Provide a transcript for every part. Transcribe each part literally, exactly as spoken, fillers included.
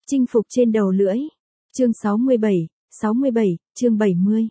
Chinh phục trên đầu lưỡi. Chương sáu mươi bảy, sáu mươi bảy, chương bảy mươi.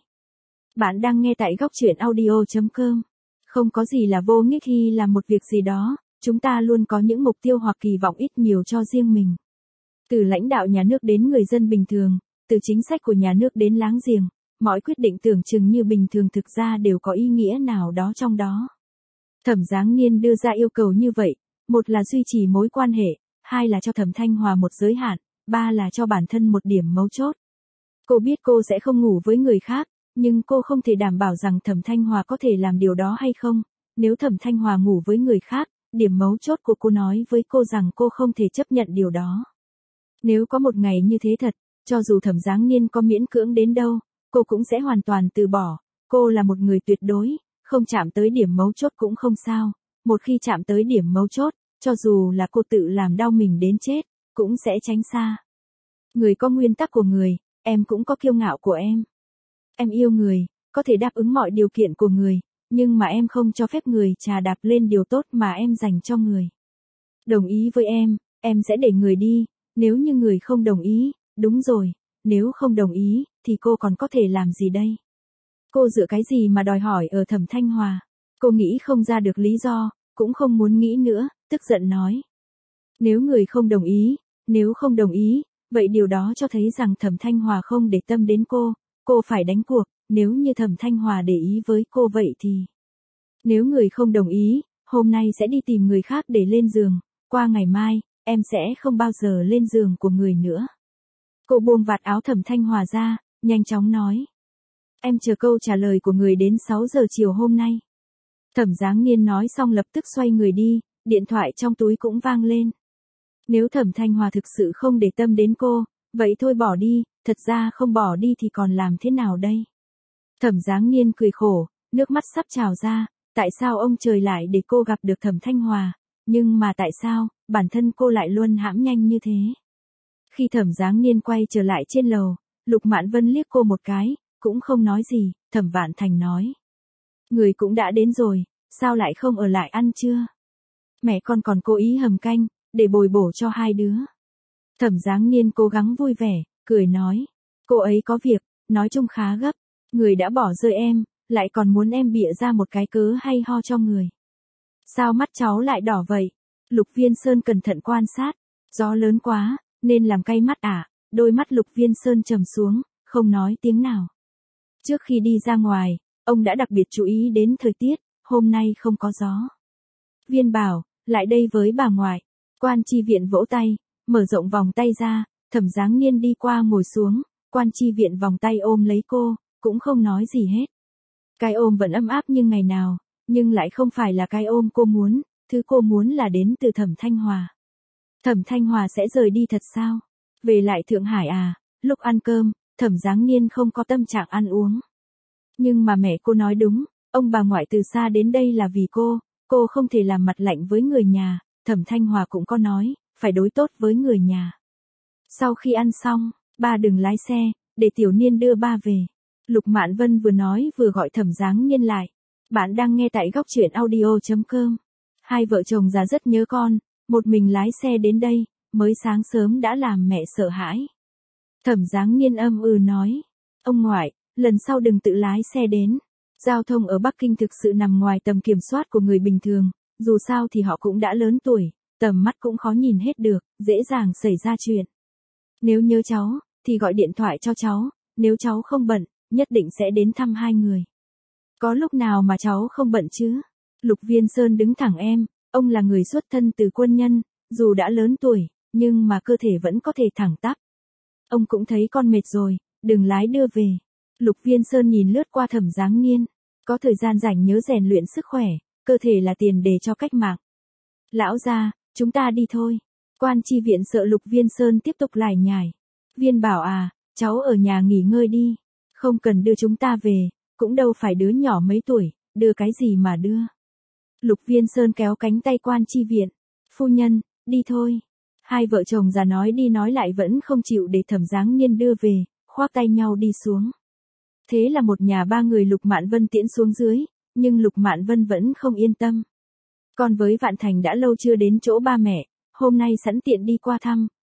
Bạn đang nghe tại góc truyện audio chấm com. Không có gì là vô nghĩa khi làm một việc gì đó, chúng ta luôn có những mục tiêu hoặc kỳ vọng ít nhiều cho riêng mình. Từ lãnh đạo nhà nước đến người dân bình thường, từ chính sách của nhà nước đến láng giềng, mọi quyết định tưởng chừng như bình thường thực ra đều có ý nghĩa nào đó trong đó. Thẩm Giáng Niên đưa ra yêu cầu như vậy, một là duy trì mối quan hệ, hai là cho Thẩm Thanh Hòa một giới hạn, ba là cho bản thân một điểm mấu chốt. Cô biết cô sẽ không ngủ với người khác, nhưng cô không thể đảm bảo rằng Thẩm Thanh Hòa có thể làm điều đó hay không. Nếu Thẩm Thanh Hòa ngủ với người khác, điểm mấu chốt của cô nói với cô rằng cô không thể chấp nhận điều đó. Nếu có một ngày như thế thật, cho dù Thẩm Giáng Niên có miễn cưỡng đến đâu, cô cũng sẽ hoàn toàn từ bỏ. Cô là một người tuyệt đối, không chạm tới điểm mấu chốt cũng không sao. Một khi chạm tới điểm mấu chốt, cho dù là cô tự làm đau mình đến chết, cũng sẽ tránh xa. Người có nguyên tắc của người, em cũng có kiêu ngạo của em. Em yêu người, có thể đáp ứng mọi điều kiện của người, nhưng mà em không cho phép người chà đạp lên điều tốt mà em dành cho người. Đồng ý với em, em sẽ để người đi, nếu như người không đồng ý, đúng rồi, nếu không đồng ý, thì cô còn có thể làm gì đây? Cô dựa cái gì mà đòi hỏi ở Thẩm Thanh Hòa? Cô nghĩ không ra được lý do, cũng không muốn nghĩ nữa, tức giận nói. Nếu người không đồng ý, nếu không đồng ý, vậy điều đó cho thấy rằng Thẩm Thanh Hòa không để tâm đến cô, cô phải đánh cuộc, nếu như Thẩm Thanh Hòa để ý với cô vậy thì. Nếu người không đồng ý, hôm nay sẽ đi tìm người khác để lên giường, qua ngày mai, em sẽ không bao giờ lên giường của người nữa. Cô buông vạt áo Thẩm Thanh Hòa ra, nhanh chóng nói. Em chờ câu trả lời của người đến sáu giờ chiều hôm nay. Thẩm Giáng Niên nói xong lập tức xoay người đi, điện thoại trong túi cũng vang lên. Nếu Thẩm Thanh Hòa thực sự không để tâm đến cô, vậy thôi bỏ đi, thật ra không bỏ đi thì còn làm thế nào đây? Thẩm Giáng Niên cười khổ, nước mắt sắp trào ra, tại sao ông trời lại để cô gặp được Thẩm Thanh Hòa, nhưng mà tại sao, bản thân cô lại luôn hãm nhanh như thế? Khi Thẩm Giáng Niên quay trở lại trên lầu, Lục Mạn Vân liếc cô một cái, cũng không nói gì, Thẩm Vạn Thành nói. Người cũng đã đến rồi, sao lại không ở lại ăn trưa? Mẹ con còn cố ý hầm canh, để bồi bổ cho hai đứa. Thẩm Giáng Niên cố gắng vui vẻ, cười nói. Cô ấy có việc, nói chung khá gấp. Người đã bỏ rơi em, lại còn muốn em bịa ra một cái cớ hay ho cho người. Sao mắt cháu lại đỏ vậy? Lục Viên Sơn cẩn thận quan sát. Gió lớn quá, nên làm cay mắt à? Đôi mắt Lục Viên Sơn trầm xuống, không nói tiếng nào. Trước khi đi ra ngoài, ông đã đặc biệt chú ý đến thời tiết, hôm nay không có gió. Viên bảo, lại đây với bà ngoại. Quan Chi Viện vỗ tay, mở rộng vòng tay ra, Thẩm Giáng Niên đi qua ngồi xuống, Quan Chi Viện vòng tay ôm lấy cô, cũng không nói gì hết. Cái ôm vẫn ấm áp như ngày nào, nhưng lại không phải là cái ôm cô muốn, thứ cô muốn là đến từ Thẩm Thanh Hòa. Thẩm Thanh Hòa sẽ rời đi thật sao? Về lại Thượng Hải à? Lúc ăn cơm, Thẩm Giáng Niên không có tâm trạng ăn uống. Nhưng mà mẹ cô nói đúng, ông bà ngoại từ xa đến đây là vì cô, cô không thể làm mặt lạnh với người nhà. Thẩm Thanh Hòa cũng có nói, phải đối tốt với người nhà. Sau khi ăn xong, ba đừng lái xe, để Tiểu Niên đưa ba về. Lục Mạn Vân vừa nói vừa gọi Thẩm Giáng Niên lại. Bạn đang nghe tại góc truyện audio chấm com. Hai vợ chồng già rất nhớ con, một mình lái xe đến đây, mới sáng sớm đã làm mẹ sợ hãi. Thẩm Giáng Niên âm ừ nói, ông ngoại, lần sau đừng tự lái xe đến. Giao thông ở Bắc Kinh thực sự nằm ngoài tầm kiểm soát của người bình thường. Dù sao thì họ cũng đã lớn tuổi, tầm mắt cũng khó nhìn hết được, dễ dàng xảy ra chuyện. Nếu nhớ cháu, thì gọi điện thoại cho cháu, nếu cháu không bận, nhất định sẽ đến thăm hai người. Có lúc nào mà cháu không bận chứ? Lục Viên Sơn đứng thẳng em, ông là người xuất thân từ quân nhân, dù đã lớn tuổi, nhưng mà cơ thể vẫn có thể thẳng tắp. Ông cũng thấy con mệt rồi, đừng lái đưa về. Lục Viên Sơn nhìn lướt qua Thẩm Giáng Niên, có thời gian rảnh nhớ rèn luyện sức khỏe. Cơ thể là tiền đề cho cách mạng. Lão gia, chúng ta đi thôi. Quan Chi Viện sợ Lục Viên Sơn tiếp tục lải nhải. Viên bảo à, cháu ở nhà nghỉ ngơi đi. Không cần đưa chúng ta về, cũng đâu phải đứa nhỏ mấy tuổi, đưa cái gì mà đưa. Lục Viên Sơn kéo cánh tay Quan Chi Viện. Phu nhân, đi thôi. Hai vợ chồng già nói đi nói lại vẫn không chịu để Thẩm Giáng Niên đưa về, khoác tay nhau đi xuống. Thế là một nhà ba người Lục Mạn Vân tiễn xuống dưới. Nhưng Lục Mạn Vân vẫn không yên tâm. Con với Vạn Thành đã lâu chưa đến chỗ ba mẹ, hôm nay sẵn tiện đi qua thăm,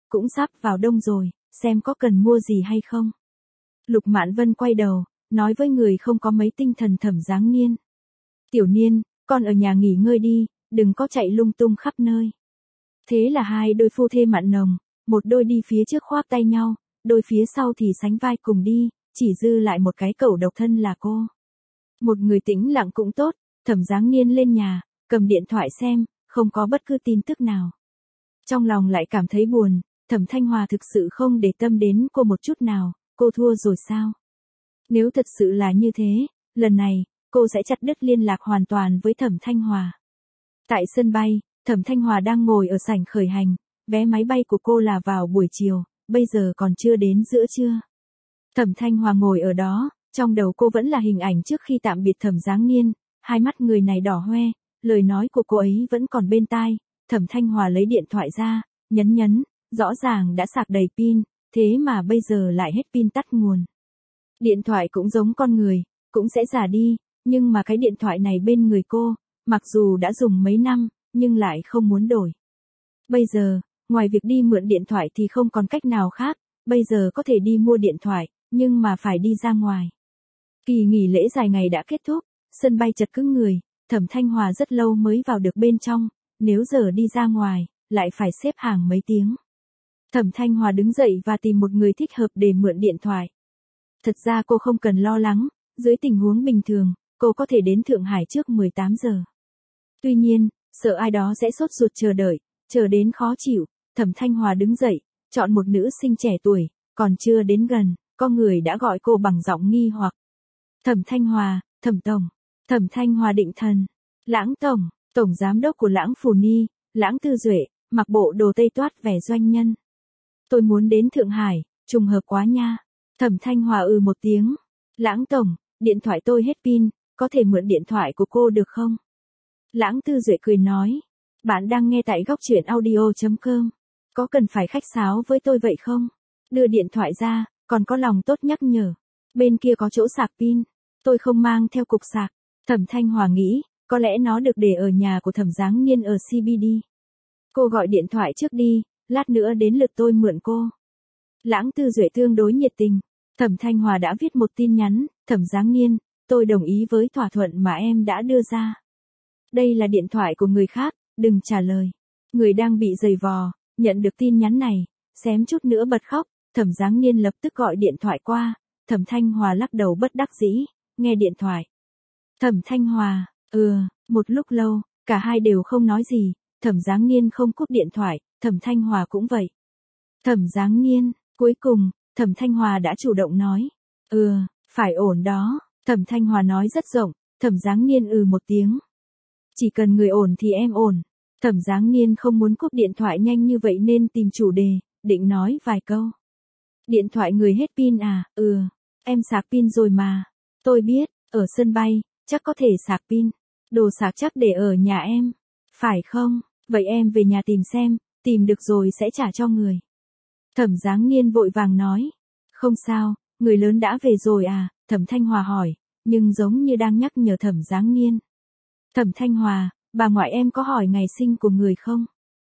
cũng sắp vào đông rồi, xem có cần mua gì hay không. Lục Mạn Vân quay đầu, nói với người không có mấy tinh thần Thẩm Giáng Niên. Tiểu Niên, con ở nhà nghỉ ngơi đi, đừng có chạy lung tung khắp nơi. Thế là hai đôi phu thê mặn nồng, một đôi đi phía trước khoác tay nhau, đôi phía sau thì sánh vai cùng đi, chỉ dư lại một cái cẩu độc thân là cô. Một người tĩnh lặng cũng tốt, Thẩm Giáng Niên lên nhà, cầm điện thoại xem, không có bất cứ tin tức nào. Trong lòng lại cảm thấy buồn, Thẩm Thanh Hòa thực sự không để tâm đến cô một chút nào, cô thua rồi sao? Nếu thật sự là như thế, lần này, cô sẽ chặt đứt liên lạc hoàn toàn với Thẩm Thanh Hòa. Tại sân bay, Thẩm Thanh Hòa đang ngồi ở sảnh khởi hành, vé máy bay của cô là vào buổi chiều, bây giờ còn chưa đến giữa trưa. Thẩm Thanh Hòa ngồi ở đó, trong đầu cô vẫn là hình ảnh trước khi tạm biệt Thẩm Giáng Niên, hai mắt người này đỏ hoe, lời nói của cô ấy vẫn còn bên tai. Thẩm Thanh Hòa lấy điện thoại ra, nhấn nhấn, rõ ràng đã sạc đầy pin, thế mà bây giờ lại hết pin tắt nguồn. Điện thoại cũng giống con người, cũng sẽ già đi, nhưng mà cái điện thoại này bên người cô, mặc dù đã dùng mấy năm, nhưng lại không muốn đổi. Bây giờ, ngoài việc đi mượn điện thoại thì không còn cách nào khác, bây giờ có thể đi mua điện thoại, nhưng mà phải đi ra ngoài. Kỳ nghỉ lễ dài ngày đã kết thúc, sân bay chật cứng người, Thẩm Thanh Hòa rất lâu mới vào được bên trong, nếu giờ đi ra ngoài, lại phải xếp hàng mấy tiếng. Thẩm Thanh Hòa đứng dậy và tìm một người thích hợp để mượn điện thoại. Thật ra cô không cần lo lắng, dưới tình huống bình thường, cô có thể đến Thượng Hải trước mười tám giờ. Tuy nhiên, sợ ai đó sẽ sốt ruột chờ đợi, chờ đến khó chịu, Thẩm Thanh Hòa đứng dậy, chọn một nữ sinh trẻ tuổi, còn chưa đến gần, có người đã gọi cô bằng giọng nghi hoặc. Thẩm Thanh Hòa, Thẩm Tổng. Thẩm Thanh Hòa định thần. Lãng Tổng, Tổng Giám đốc của Lãng Phù Ni, Lãng Tư Duệ, mặc bộ đồ tây toát vẻ doanh nhân. Tôi muốn đến Thượng Hải, trùng hợp quá nha. Thẩm Thanh Hòa ừ một tiếng. Lãng Tổng, điện thoại tôi hết pin, có thể mượn điện thoại của cô được không? Lãng Tư Duệ cười nói. Bạn đang nghe tại góc truyện audio chấm com. Có cần phải khách sáo với tôi vậy không? Đưa điện thoại ra, còn có lòng tốt nhắc nhở. Bên kia có chỗ sạc pin. Tôi không mang theo cục sạc. Thẩm Thanh Hòa nghĩ, có lẽ nó được để ở nhà của Thẩm Giáng Niên ở xê bê đê. Cô gọi điện thoại trước đi, lát nữa đến lượt tôi mượn cô. Lãng Tư Duệ tương đối nhiệt tình. Thẩm Thanh Hòa đã viết một tin nhắn, Thẩm Giáng Niên, tôi đồng ý với thỏa thuận mà em đã đưa ra. Đây là điện thoại của người khác, đừng trả lời. Người đang bị giày vò, nhận được tin nhắn này, xém chút nữa bật khóc, Thẩm Giáng Niên lập tức gọi điện thoại qua, Thẩm Thanh Hòa lắc đầu bất đắc dĩ, nghe điện thoại. Thẩm Thanh Hòa, ừ, một lúc lâu, cả hai đều không nói gì, Thẩm Giáng Niên không cúp điện thoại, Thẩm Thanh Hòa cũng vậy. Thẩm Giáng Niên, cuối cùng, Thẩm Thanh Hòa đã chủ động nói, ừ, phải ổn đó, Thẩm Thanh Hòa nói rất rộng, Thẩm Giáng Niên ừ một tiếng. Chỉ cần người ổn thì em ổn. Thẩm Giáng Niên không muốn cúp điện thoại nhanh như vậy nên tìm chủ đề, định nói vài câu. Điện thoại người hết pin à, ừ, em sạc pin rồi mà. Tôi biết, ở sân bay, chắc có thể sạc pin. Đồ sạc chắc để ở nhà em. Phải không? Vậy em về nhà tìm xem, tìm được rồi sẽ trả cho người. Thẩm Giáng Niên vội vàng nói. Không sao, người lớn đã về rồi à, Thẩm Thanh Hòa hỏi, nhưng giống như đang nhắc nhở Thẩm Giáng Niên. Thẩm Thanh Hòa, bà ngoại em có hỏi ngày sinh của người không?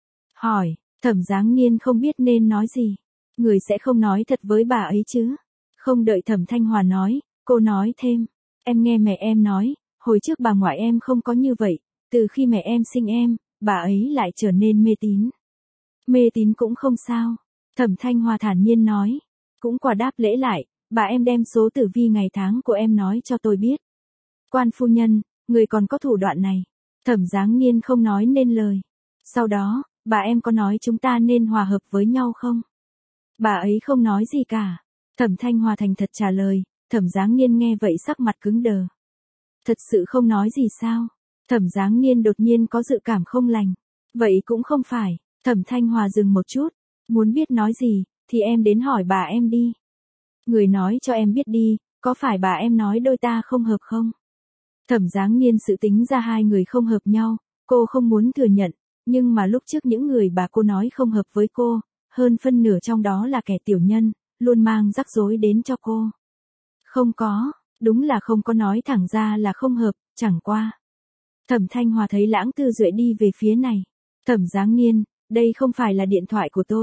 Hỏi, Thẩm Giáng Niên không biết nên nói gì. Người sẽ không nói thật với bà ấy chứ. Không đợi Thẩm Thanh Hòa nói, cô nói thêm. Em nghe mẹ em nói, hồi trước bà ngoại em không có như vậy, từ khi mẹ em sinh em, bà ấy lại trở nên mê tín. Mê tín cũng không sao. Thẩm Thanh Hòa thản nhiên nói. Cũng quả đáp lễ lại, bà em đem số tử vi ngày tháng của em nói cho tôi biết. Quan phu nhân, người còn có thủ đoạn này. Thẩm Giáng Niên không nói nên lời. Sau đó, bà em có nói chúng ta nên hòa hợp với nhau không? Bà ấy không nói gì cả. Thẩm Thanh Hòa thành thật trả lời, Thẩm Giáng Niên nghe vậy sắc mặt cứng đờ. Thật sự không nói gì sao? Thẩm Giáng Niên đột nhiên có dự cảm không lành. Vậy cũng không phải. Thẩm Thanh Hòa dừng một chút. Muốn biết nói gì, thì em đến hỏi bà em đi. Người nói cho em biết đi, có phải bà em nói đôi ta không hợp không? Thẩm Giáng Niên sự tính ra hai người không hợp nhau, cô không muốn thừa nhận, nhưng mà lúc trước những người bà cô nói không hợp với cô, hơn phân nửa trong đó là kẻ tiểu nhân, luôn mang rắc rối đến cho cô. Không có, đúng là không có nói thẳng ra là không hợp, chẳng qua. Thẩm Thanh Hòa thấy Lãng Tư Duệ đi về phía này. Thẩm Giáng Niên, đây không phải là điện thoại của tôi,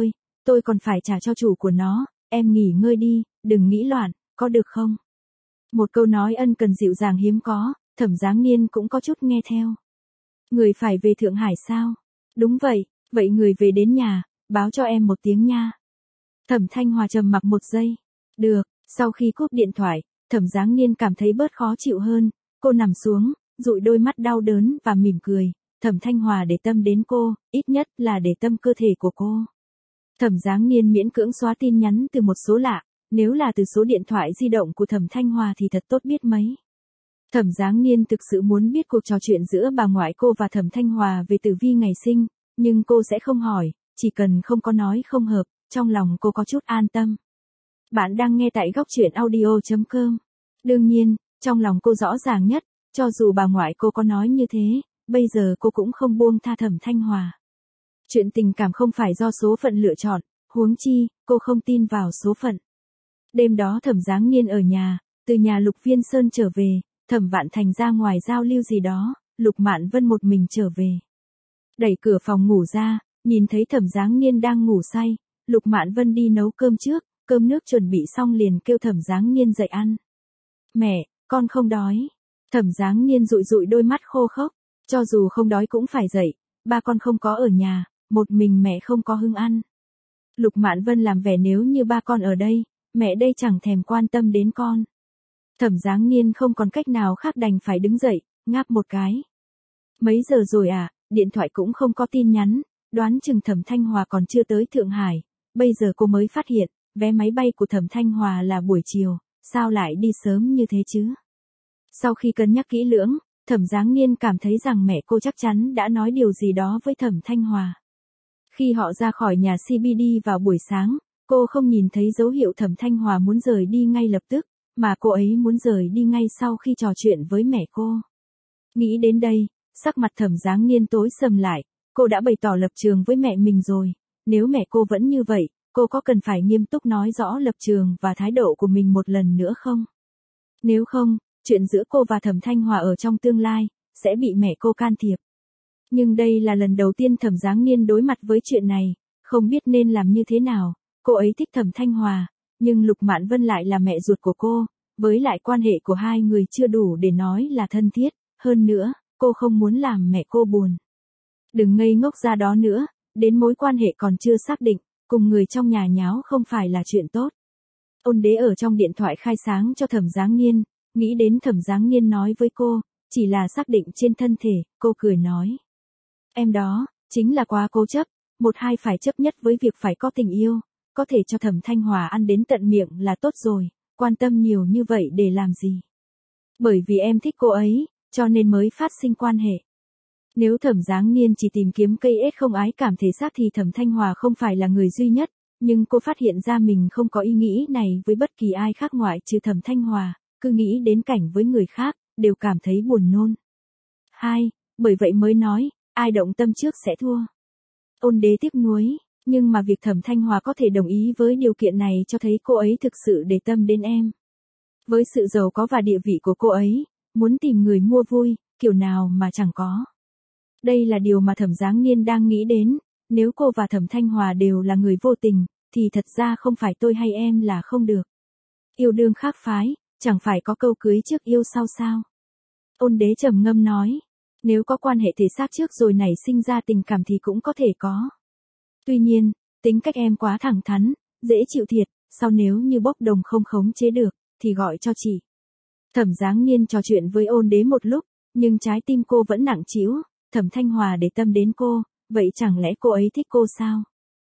tôi còn phải trả cho chủ của nó, em nghỉ ngơi đi, đừng nghĩ loạn, có được không? Một câu nói ân cần dịu dàng hiếm có, Thẩm Giáng Niên cũng có chút nghe theo. Người phải về Thượng Hải sao? Đúng vậy, vậy người về đến nhà, báo cho em một tiếng nha. Thẩm Thanh Hòa trầm mặc một giây. Được, sau khi cúp điện thoại, Thẩm Giáng Niên cảm thấy bớt khó chịu hơn, cô nằm xuống, dụi đôi mắt đau đớn và mỉm cười. Thẩm Thanh Hòa để tâm đến cô, ít nhất là để tâm cơ thể của cô. Thẩm Giáng Niên miễn cưỡng xóa tin nhắn từ một số lạ, nếu là từ số điện thoại di động của Thẩm Thanh Hòa thì thật tốt biết mấy. Thẩm Giáng Niên thực sự muốn biết cuộc trò chuyện giữa bà ngoại cô và Thẩm Thanh Hòa về tử vi ngày sinh, nhưng cô sẽ không hỏi, chỉ cần không có nói không hợp, trong lòng cô có chút an tâm. Bạn đang nghe tại góc truyện audio chấm com. Đương nhiên, trong lòng cô rõ ràng nhất, cho dù bà ngoại cô có nói như thế, bây giờ cô cũng không buông tha Thẩm Thanh Hòa. Chuyện tình cảm không phải do số phận lựa chọn, huống chi, cô không tin vào số phận. Đêm đó Thẩm Giáng Niên ở nhà, từ nhà Lục Viên Sơn trở về, Thẩm Vạn Thành ra ngoài giao lưu gì đó, Lục Mạn Vân một mình trở về. Đẩy cửa phòng ngủ ra, nhìn thấy Thẩm Giáng Niên đang ngủ say, Lục Mạn Vân đi nấu cơm trước, cơm nước chuẩn bị xong liền kêu Thẩm Giáng Niên dậy ăn. Mẹ, con không đói. Thẩm Giáng Niên dụi dụi đôi mắt khô khốc, cho dù không đói cũng phải dậy, ba con không có ở nhà, một mình mẹ không có hứng ăn. Lục Mạn Vân làm vẻ nếu như ba con ở đây, mẹ đây chẳng thèm quan tâm đến con. Thẩm Giáng Niên không còn cách nào khác đành phải đứng dậy, ngáp một cái. Mấy giờ rồi à, điện thoại cũng không có tin nhắn, đoán chừng Thẩm Thanh Hòa còn chưa tới Thượng Hải, bây giờ cô mới phát hiện, vé máy bay của Thẩm Thanh Hòa là buổi chiều, sao lại đi sớm như thế chứ? Sau khi cân nhắc kỹ lưỡng, Thẩm Giáng Niên cảm thấy rằng mẹ cô chắc chắn đã nói điều gì đó với Thẩm Thanh Hòa. Khi họ ra khỏi nhà xê bê đê vào buổi sáng, cô không nhìn thấy dấu hiệu Thẩm Thanh Hòa muốn rời đi ngay lập tức, mà cô ấy muốn rời đi ngay sau khi trò chuyện với mẹ cô. Nghĩ đến đây, sắc mặt Thẩm Giáng Niên tối sầm lại, cô đã bày tỏ lập trường với mẹ mình rồi, nếu mẹ cô vẫn như vậy, cô có cần phải nghiêm túc nói rõ lập trường và thái độ của mình một lần nữa không? Nếu không, chuyện giữa cô và Thẩm Thanh Hòa ở trong tương lai, sẽ bị mẹ cô can thiệp. Nhưng đây là lần đầu tiên Thẩm Giáng Niên đối mặt với chuyện này, không biết nên làm như thế nào, cô ấy thích Thẩm Thanh Hòa, nhưng Lục Mạn Vân lại là mẹ ruột của cô, với lại quan hệ của hai người chưa đủ để nói là thân thiết, hơn nữa, cô không muốn làm mẹ cô buồn. Đừng ngây ngốc ra đó nữa, đến mối quan hệ còn chưa xác định, cùng người trong nhà nháo không phải là chuyện tốt. Ôn Đế ở trong điện thoại khai sáng cho Thẩm Giáng Niên, nghĩ đến Thẩm Giáng Niên nói với cô, chỉ là xác định trên thân thể, cô cười nói. Em đó, chính là quá cố chấp, một hai phải chấp nhất với việc phải có tình yêu, có thể cho Thẩm Thanh Hòa ăn đến tận miệng là tốt rồi, quan tâm nhiều như vậy để làm gì? Bởi vì em thích cô ấy, cho nên mới phát sinh quan hệ. Nếu Thẩm Giáng Niên chỉ tìm kiếm cây ếch không ái cảm thể xác thì Thẩm Thanh Hòa không phải là người duy nhất, nhưng cô phát hiện ra mình không có ý nghĩ này với bất kỳ ai khác ngoại trừ Thẩm Thanh Hòa, cứ nghĩ đến cảnh với người khác, đều cảm thấy buồn nôn. Hai, bởi vậy mới nói, ai động tâm trước sẽ thua. Ôn Đế tiếc nuối, nhưng mà việc Thẩm Thanh Hòa có thể đồng ý với điều kiện này cho thấy cô ấy thực sự để tâm đến em. Với sự giàu có và địa vị của cô ấy, muốn tìm người mua vui, kiểu nào mà chẳng có. Đây là điều mà Thẩm Giáng Niên đang nghĩ đến, nếu cô và Thẩm Thanh Hòa đều là người vô tình, thì thật ra không phải tôi hay em là không được. Yêu đương khác phái, chẳng phải có câu cưới trước yêu sau sao? Ôn Đế trầm ngâm nói, nếu có quan hệ thể xác trước rồi nảy sinh ra tình cảm thì cũng có thể có. Tuy nhiên, tính cách em quá thẳng thắn, dễ chịu thiệt, sau nếu như bốc đồng không khống chế được, thì gọi cho chị. Thẩm Giáng Niên trò chuyện với Ôn Đế một lúc, nhưng trái tim cô vẫn nặng trĩu, Thẩm Thanh Hòa để tâm đến cô, vậy chẳng lẽ cô ấy thích cô sao?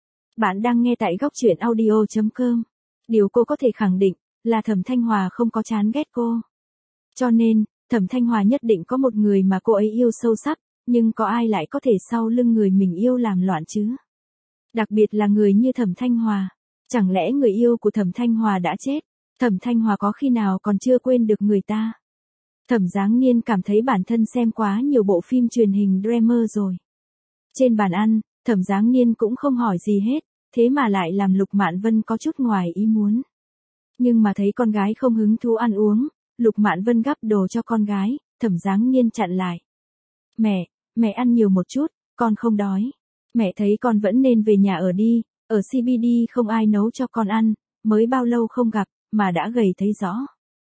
Bạn đang nghe tại góc truyện audio chấm com. Điều cô có thể khẳng định, là Thẩm Thanh Hòa không có chán ghét cô. Cho nên, Thẩm Thanh Hòa nhất định có một người mà cô ấy yêu sâu sắc, nhưng có ai lại có thể sau lưng người mình yêu làm loạn chứ? Đặc biệt là người như Thẩm Thanh Hòa. Chẳng lẽ người yêu của Thẩm Thanh Hòa đã chết? Thẩm Thanh Hòa có khi nào còn chưa quên được người ta? Thẩm Giáng Niên cảm thấy bản thân xem quá nhiều bộ phim truyền hình drama rồi. Trên bàn ăn, Thẩm Giáng Niên cũng không hỏi gì hết, thế mà lại làm Lục Mạn Vân có chút ngoài ý muốn. Nhưng mà thấy con gái không hứng thú ăn uống, Lục Mạn Vân gắp đồ cho con gái, Thẩm Giáng Niên chặn lại. Mẹ, mẹ ăn nhiều một chút, con không đói. Mẹ thấy con vẫn nên về nhà ở đi, Ở xê bê đê không ai nấu cho con ăn, mới bao lâu không gặp, mà đã gầy thấy rõ.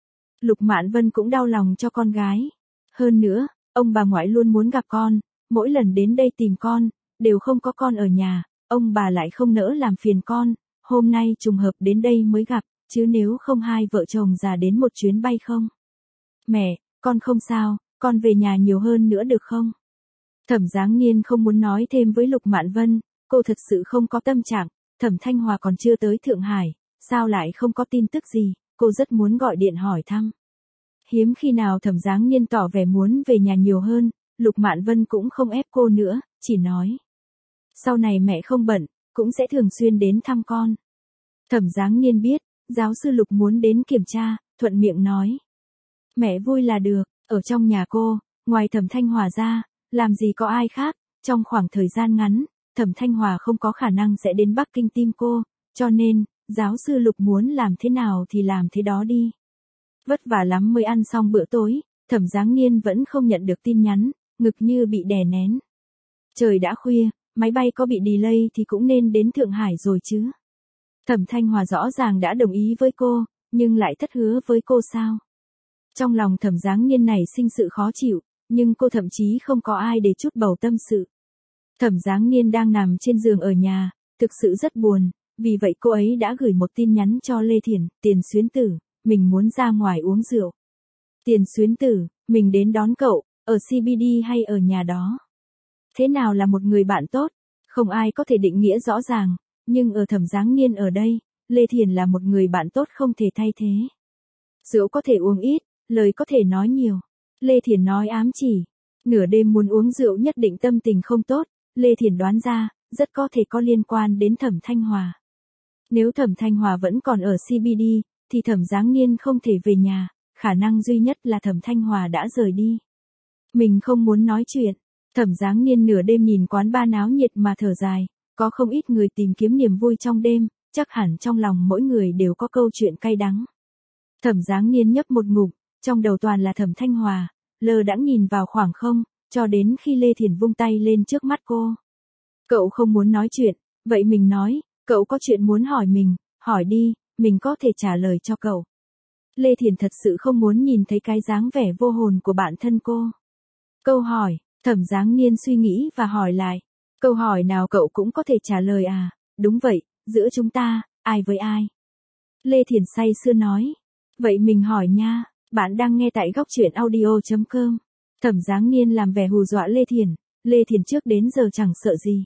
Lục Mạn Vân cũng đau lòng cho con gái. Hơn nữa, ông bà ngoại luôn muốn gặp con, mỗi lần đến đây tìm con, đều không có con ở nhà, ông bà lại không nỡ làm phiền con, hôm nay trùng hợp đến đây mới gặp, chứ nếu không hai vợ chồng già đến một chuyến bay không. Mẹ, con không sao, con về nhà nhiều hơn nữa được không? Thẩm Giáng Niên không muốn nói thêm với Lục Mạn Vân, cô thật sự không có tâm trạng, Thẩm Thanh Hòa còn chưa tới Thượng Hải, sao lại không có tin tức gì, cô rất muốn gọi điện hỏi thăm. Hiếm khi nào Thẩm Giáng Niên tỏ vẻ muốn về nhà nhiều hơn, Lục Mạn Vân cũng không ép cô nữa, chỉ nói. Sau này mẹ không bận, cũng sẽ thường xuyên đến thăm con. Thẩm Giáng Niên biết, giáo sư Lục muốn đến kiểm tra, thuận miệng nói. Mẹ vui là được, ở trong nhà cô, ngoài Thẩm Thanh Hòa ra, làm gì có ai khác, trong khoảng thời gian ngắn, Thẩm Thanh Hòa không có khả năng sẽ đến Bắc Kinh tìm cô, cho nên, giáo sư Lục muốn làm thế nào thì làm thế đó đi. Vất vả lắm mới ăn xong bữa tối, Thẩm Giáng Niên vẫn không nhận được tin nhắn, ngực như bị đè nén. Trời đã khuya, máy bay có bị delay thì cũng nên đến Thượng Hải rồi chứ. Thẩm Thanh Hòa rõ ràng đã đồng ý với cô, nhưng lại thất hứa với cô sao? Trong lòng Thẩm Giáng Niên này sinh sự khó chịu, nhưng cô thậm chí không có ai để chút bầu tâm sự. Thẩm Giáng Niên đang nằm trên giường ở nhà, thực sự rất buồn, vì vậy cô ấy đã gửi một tin nhắn cho Lê Thiển, Tiền Xuyến Tử, mình muốn ra ngoài uống rượu. Tiền Xuyến Tử, mình đến đón cậu, ở xê bê đê hay ở nhà đó. Thế nào là một người bạn tốt? Không ai có thể định nghĩa rõ ràng, nhưng ở Thẩm Giáng Niên ở đây, Lê Thiển là một người bạn tốt không thể thay thế. Rượu có thể uống ít, lời có thể nói nhiều. Lê Thiển nói ám chỉ, nửa đêm muốn uống rượu nhất định tâm tình không tốt, Lê Thiển đoán ra, rất có thể có liên quan đến Thẩm Thanh Hòa. Nếu Thẩm Thanh Hòa vẫn còn ở xê bê đê, thì Thẩm Giáng Niên không thể về nhà, khả năng duy nhất là Thẩm Thanh Hòa đã rời đi. Mình không muốn nói chuyện. Thẩm Giáng Niên nửa đêm nhìn quán ba náo nhiệt mà thở dài, có không ít người tìm kiếm niềm vui trong đêm, chắc hẳn trong lòng mỗi người đều có câu chuyện cay đắng. Thẩm Giáng Niên nhấp một ngụm, trong đầu toàn là Thẩm Thanh Hòa, lờ đãng nhìn vào khoảng không, cho đến khi Lê Thiển vung tay lên trước mắt cô. Cậu không muốn nói chuyện, vậy mình nói, cậu có chuyện muốn hỏi mình, hỏi đi, mình có thể trả lời cho cậu. Lê Thiển thật sự không muốn nhìn thấy cái dáng vẻ vô hồn của bạn thân cô. Câu hỏi, Thẩm Giáng Niên suy nghĩ và hỏi lại. Câu hỏi nào cậu cũng có thể trả lời à? Đúng vậy, giữa chúng ta, ai với ai? Lê Thiển say sưa nói. Vậy mình hỏi nha, bạn đang nghe tại góc truyện audio chấm com. Thẩm Giáng Niên làm vẻ hù dọa Lê Thiển. Lê Thiển trước đến giờ chẳng sợ gì.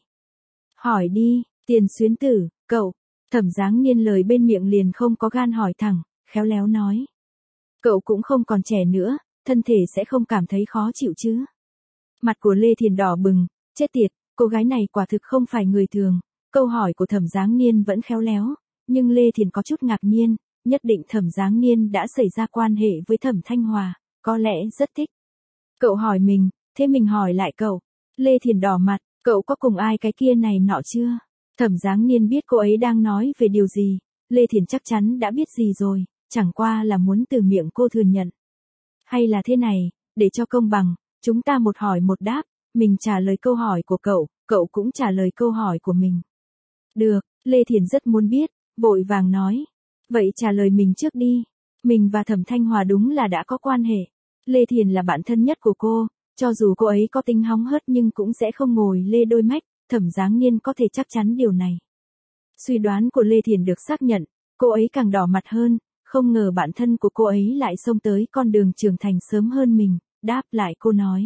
Hỏi đi, Tiền Xuyến Tử, cậu. Thẩm Giáng Niên lời bên miệng liền không có gan hỏi thẳng, khéo léo nói. Cậu cũng không còn trẻ nữa, thân thể sẽ không cảm thấy khó chịu chứ? Mặt của Lê Thiển đỏ bừng, chết tiệt, cô gái này quả thực không phải người thường. Câu hỏi của Thẩm Giáng Niên vẫn khéo léo, nhưng Lê Thiển có chút ngạc nhiên, nhất định Thẩm Giáng Niên đã xảy ra quan hệ với Thẩm Thanh Hòa, có lẽ rất thích. Cậu hỏi mình, thế mình hỏi lại cậu. Lê Thiển đỏ mặt, cậu có cùng ai cái kia này nọ chưa? Thẩm Giáng Niên biết cô ấy đang nói về điều gì, Lê Thiển chắc chắn đã biết gì rồi, chẳng qua là muốn từ miệng cô thừa nhận. Hay là thế này, để cho công bằng, chúng ta một hỏi một đáp, mình trả lời câu hỏi của cậu, cậu cũng trả lời câu hỏi của mình. Được, Lê Thiển rất muốn biết, vội vàng nói. Vậy trả lời mình trước đi. Mình và Thẩm Thanh Hòa đúng là đã có quan hệ. Lê Thiển là bạn thân nhất của cô, cho dù cô ấy có tính hóng hớt nhưng cũng sẽ không ngồi lê đôi mách, Thẩm Giáng Niên có thể chắc chắn điều này. Suy đoán của Lê Thiển được xác nhận, cô ấy càng đỏ mặt hơn, không ngờ bạn thân của cô ấy lại xông tới con đường trưởng thành sớm hơn mình, đáp lại cô nói.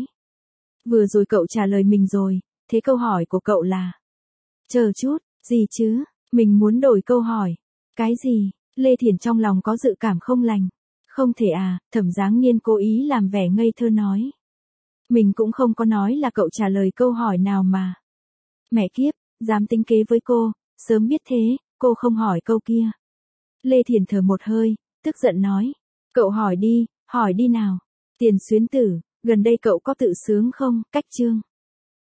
Vừa rồi cậu trả lời mình rồi, thế câu hỏi của cậu là? Chờ chút, gì chứ, mình muốn đổi câu hỏi. Cái gì? Lê Thiển trong lòng có dự cảm không lành. Không thể à, Thẩm Giáng Niên cố ý làm vẻ ngây thơ nói. Mình cũng không có nói là cậu trả lời câu hỏi nào mà. Mẹ kiếp, dám tính kế với cô, sớm biết thế, cô không hỏi câu kia. Lê Thiển thở một hơi, tức giận nói. Cậu hỏi đi, hỏi đi nào. Tiền Xuyến Tử, gần đây cậu có tự sướng không? Cách chương.